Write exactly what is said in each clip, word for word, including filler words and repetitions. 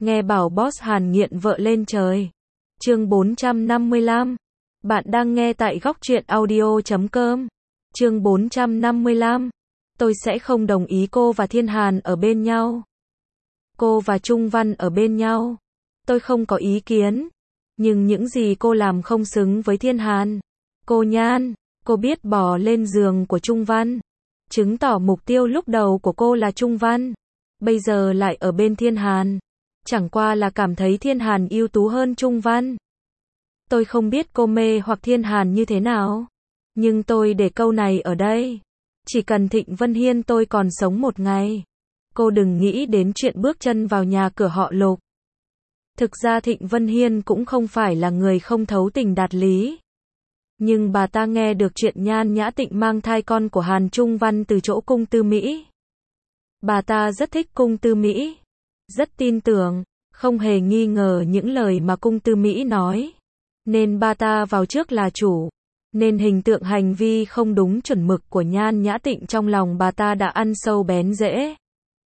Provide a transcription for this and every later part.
Nghe bảo boss Hàn nghiện vợ lên trời. Chương bốn trăm năm mươi lăm. Bạn đang nghe tại góc truyện audio chấm com. Chương bốn trăm năm mươi lăm. Tôi sẽ không đồng ý cô và Thiên Hàn ở bên nhau. Cô và Trung Văn ở bên nhau. Tôi không có ý kiến. Nhưng những gì cô làm không xứng với Thiên Hàn. Cô Nhan, cô biết bò lên giường của Trung Văn. Chứng tỏ mục tiêu lúc đầu của cô là Trung Văn. Bây giờ lại ở bên Thiên Hàn. Chẳng qua là cảm thấy Thiên Hàn ưu tú hơn Trung Văn. Tôi không biết cô mê hoặc Thiên Hàn như thế nào. Nhưng tôi để câu này ở đây. Chỉ cần Thịnh Vân Hiên tôi còn sống một ngày. Cô đừng nghĩ đến chuyện bước chân vào nhà cửa họ Lục. Thực ra Thịnh Vân Hiên cũng không phải là người không thấu tình đạt lý. Nhưng bà ta nghe được chuyện Nhan Nhã Tịnh mang thai con của Hàn Trung Văn từ chỗ Cung Tư Mỹ. Bà ta rất thích Cung Tư Mỹ. Rất tin tưởng, không hề nghi ngờ những lời mà Cung Tư Mỹ nói. Nên bà ta vào trước là chủ. Nên hình tượng hành vi không đúng chuẩn mực của Nhan Nhã Tịnh trong lòng bà ta đã ăn sâu bén rễ.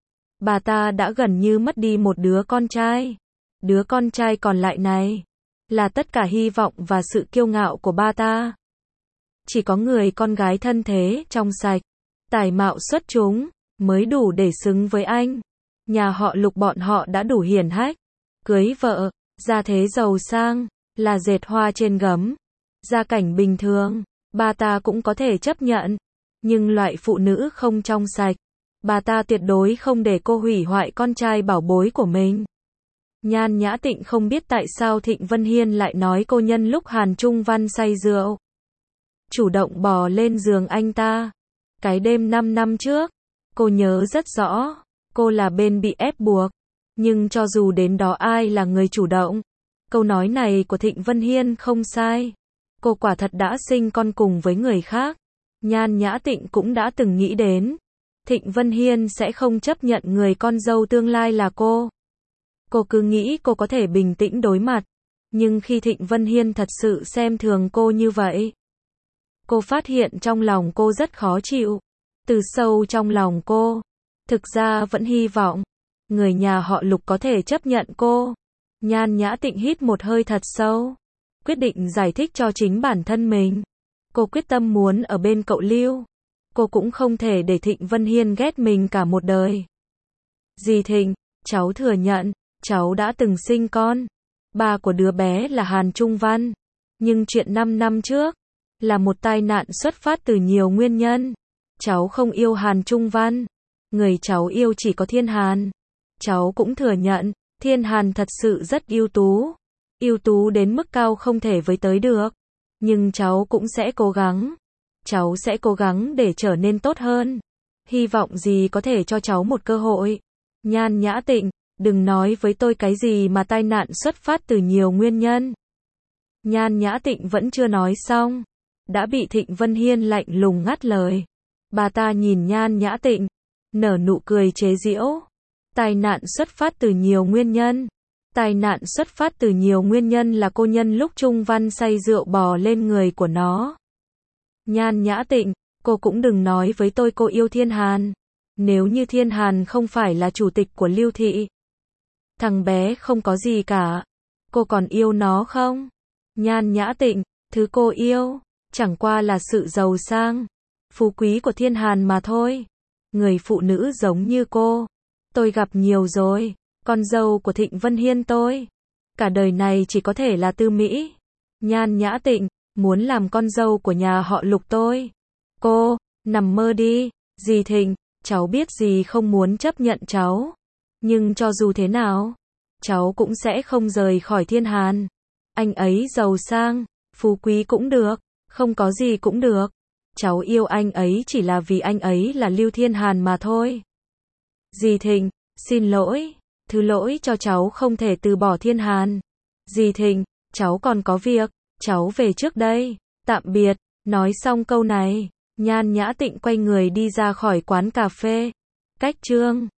Bà ta đã gần như mất đi một đứa con trai. Đứa con trai còn lại này là tất cả hy vọng và sự kiêu ngạo của bà ta. Chỉ có người con gái thân thế, trong sạch, tài mạo xuất chúng mới đủ để xứng với anh. Nhà họ Lục bọn họ đã đủ hiển hách, cưới vợ, gia thế giàu sang, là dệt hoa trên gấm. Gia cảnh bình thường, bà ta cũng có thể chấp nhận. Nhưng loại phụ nữ không trong sạch, bà ta tuyệt đối không để cô hủy hoại con trai bảo bối của mình. Nhan Nhã Tịnh không biết tại sao Thịnh Vân Hiên lại nói cô nhân lúc Hàn Trung Văn say rượu. Chủ động bò lên giường anh ta. Cái đêm năm năm trước, cô nhớ rất rõ. Cô là bên bị ép buộc. Nhưng cho dù đến đó ai là người chủ động, câu nói này của Thịnh Vân Hiên không sai. Cô quả thật đã sinh con cùng với người khác. Nhan Nhã Tịnh cũng đã từng nghĩ đến. Thịnh Vân Hiên sẽ không chấp nhận người con dâu tương lai là cô. Cô cứ nghĩ cô có thể bình tĩnh đối mặt. Nhưng khi Thịnh Vân Hiên thật sự xem thường cô như vậy, cô phát hiện trong lòng cô rất khó chịu. Từ sâu trong lòng cô, thực ra vẫn hy vọng người nhà họ Lục có thể chấp nhận cô. Nhan Nhã Tịnh hít một hơi thật sâu, quyết định giải thích cho chính bản thân mình. Cô quyết tâm muốn ở bên cậu Lưu. Cô cũng không thể để Thịnh Vân Hiên ghét mình cả một đời. Dì Thịnh, cháu thừa nhận, cháu đã từng sinh con. Ba của đứa bé là Hàn Trung Văn. Nhưng chuyện năm năm trước là một tai nạn xuất phát từ nhiều nguyên nhân. Cháu không yêu Hàn Trung Văn. Người cháu yêu chỉ có Thiên Hàn. Cháu cũng thừa nhận, Thiên Hàn thật sự rất ưu tú. Ưu tú đến mức cao không thể với tới được. Nhưng cháu cũng sẽ cố gắng. Cháu sẽ cố gắng để trở nên tốt hơn. Hy vọng gì có thể cho cháu một cơ hội. Nhan Nhã Tịnh, đừng nói với tôi cái gì mà tai nạn xuất phát từ nhiều nguyên nhân. Nhan Nhã Tịnh vẫn chưa nói xong. Đã bị Thịnh Vân Hiên lạnh lùng ngắt lời. Bà ta nhìn Nhan Nhã Tịnh, nở nụ cười chế giễu. Tai nạn xuất phát từ nhiều nguyên nhân. Tai nạn xuất phát từ nhiều nguyên nhân là cô nhân lúc Trung Văn say rượu bò lên người của nó. Nhan Nhã Tịnh, cô cũng đừng nói với tôi cô yêu Thiên Hàn. Nếu như Thiên Hàn không phải là chủ tịch của Lưu Thị, thằng bé không có gì cả, cô còn yêu nó không? Nhan Nhã Tịnh, thứ cô yêu chẳng qua là sự giàu sang, phú quý của Thiên Hàn mà thôi. Người phụ nữ giống như cô, tôi gặp nhiều rồi. Con dâu của Thịnh Vân Hiên tôi, cả đời này chỉ có thể là Tư Mỹ. Nhan Nhã Tịnh, muốn làm con dâu của nhà họ Lục tôi. Cô, nằm mơ đi. Dì Thịnh, cháu biết dì không muốn chấp nhận cháu. Nhưng cho dù thế nào, cháu cũng sẽ không rời khỏi Thiên Hàn. Anh ấy giàu sang, phú quý cũng được, không có gì cũng được. Cháu yêu anh ấy chỉ là vì anh ấy là Lưu Thiên Hàn mà thôi. Dì Thịnh, xin lỗi. Thứ lỗi cho cháu không thể từ bỏ Thiên Hàn. Dì Thịnh, cháu còn có việc, cháu về trước đây. Tạm biệt. Nói xong câu này, Nhan Nhã Tịnh quay người đi ra khỏi quán cà phê. Cách chương